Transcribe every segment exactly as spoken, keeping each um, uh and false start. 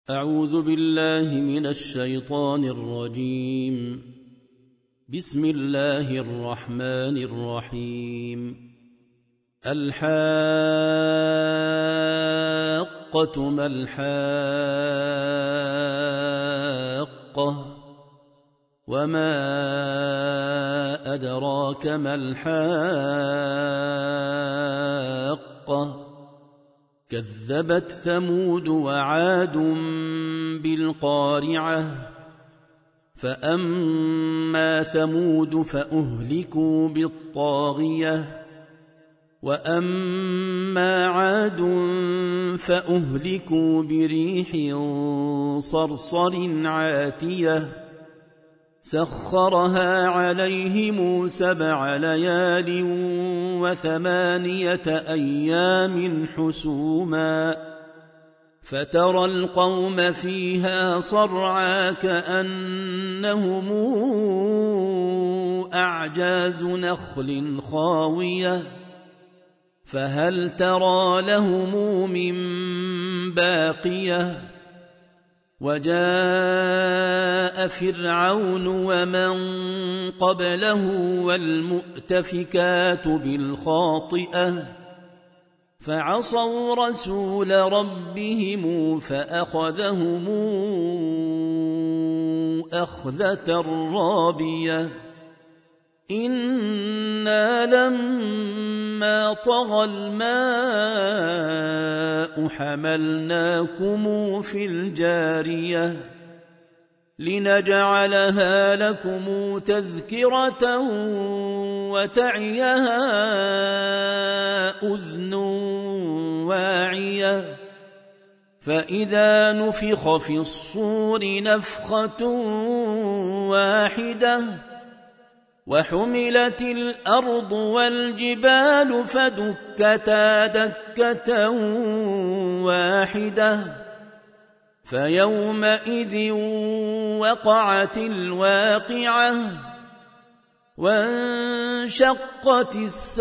أعوذ بالله من الشيطان الرجيم. بسم الله الرحمن الرحيم. الحاقة ما الحاقة وما أدراك ما الحاقة كذبت ثمود وعاد بالقارعة فأما ثمود فأهلكوا بالطاغية وأما عاد فأهلكوا بريح صرصر عاتية سخرها عليهم سبع ليال وثمانية أيام حسوما فترى القوم فيها صرعى كأنهم أعجاز نخل خاوية فهل ترى لهم من باقية وجاء فرعون ومن قبله والمؤتفكات بالخاطئة فعصوا رسول ربهم فأخذهم أخذة رابية إنا لما طغى الماء حملناكم في الجارية لنجعلها لكم تذكرة وتعيها أذن واعية فإذا نفخ في الصور نفخة واحدة وحملت الأرض والجبال فدكتا دكة واحدة فيومئذ وقعت الواقعة وانشقت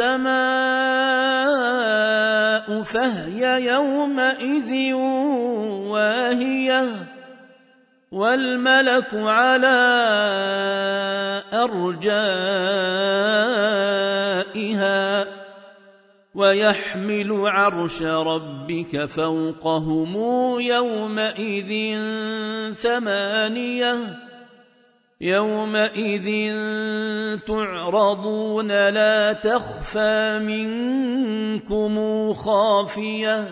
السماء فهي يومئذ واهية والملك على أرجائها ويحمل عرش ربك فوقهم يومئذ ثمانية يومئذ تعرضون لا تخفى منكم خافية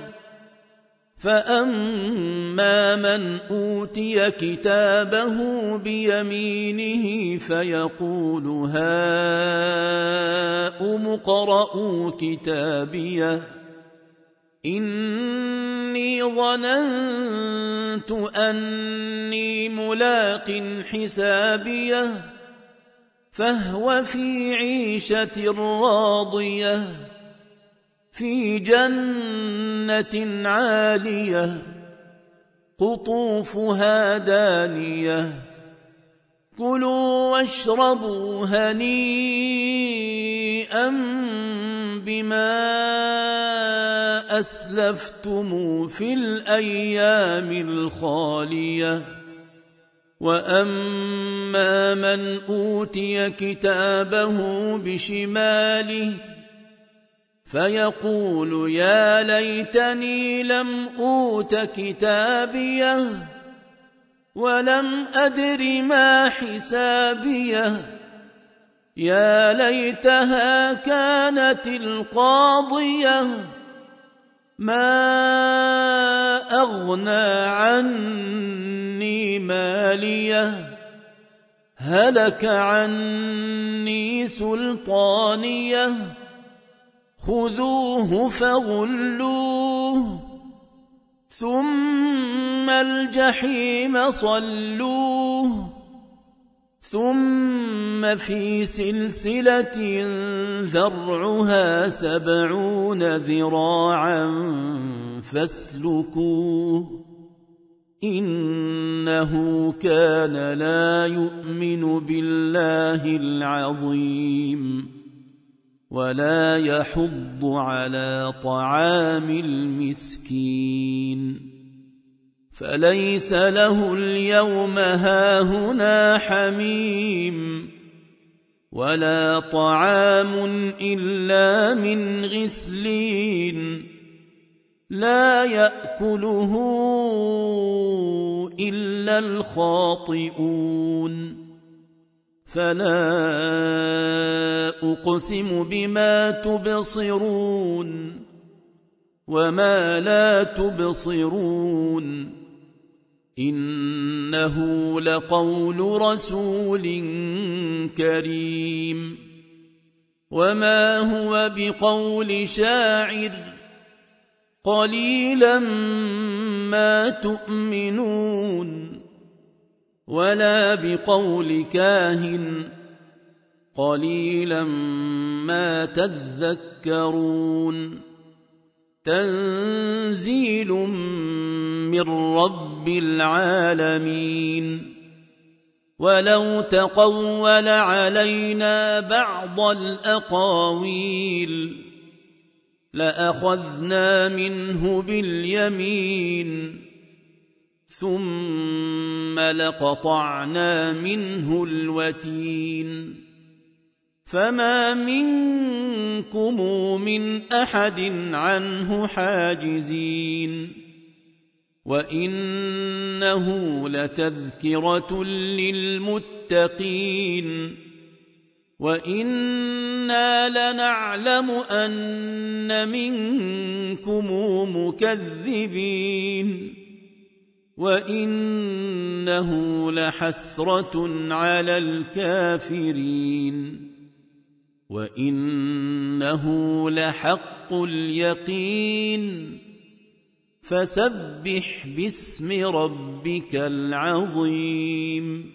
فأما من أوتي كتابه بيمينه فيقول هاؤم اقرءوا كتابيه إني ظننت أني ملاق حسابيه فهو في عيشة راضية في جنة عالية قطوفها دانية كلوا واشربوا هنيئا بما أسلفتم في الأيام الخالية وأما من أوتي كتابه بشماله فيقول يا ليتني لم أوت كتابيه ولم أدر ما حسابيه يا ليتها كانت القاضية ما أغنى عني ماليه هلك عني سلطانيه خذوه فغلوه ثم الجحيم صلوه ثم في سلسلة ذرعها سبعون ذراعا فاسلكوه إنه كان لا يؤمن بالله العظيم ولا يحض على طعام المسكين فليس له اليوم هاهنا حميم ولا طعام إلا من غسلين لا يأكله إلا الخاطئون فلا أقسم بما تبصرون وما لا تبصرون إنه لقول رسول كريم وما هو بقول شاعر قليلا ما تؤمنون ولا بقول كاهن قليلا ما تذكرون تنزيل من رب العالمين ولو تقول علينا بعض الأقاويل لأخذنا منه باليمين ثم لقطعنا منه الوتين فما منكم من أحد عنه حاجزين وإنه لتذكرة للمتقين وإنا لنعلم أن منكم مكذبين وإنه لحسرة على الكافرين وإنه لحق اليقين فسبح باسم ربك العظيم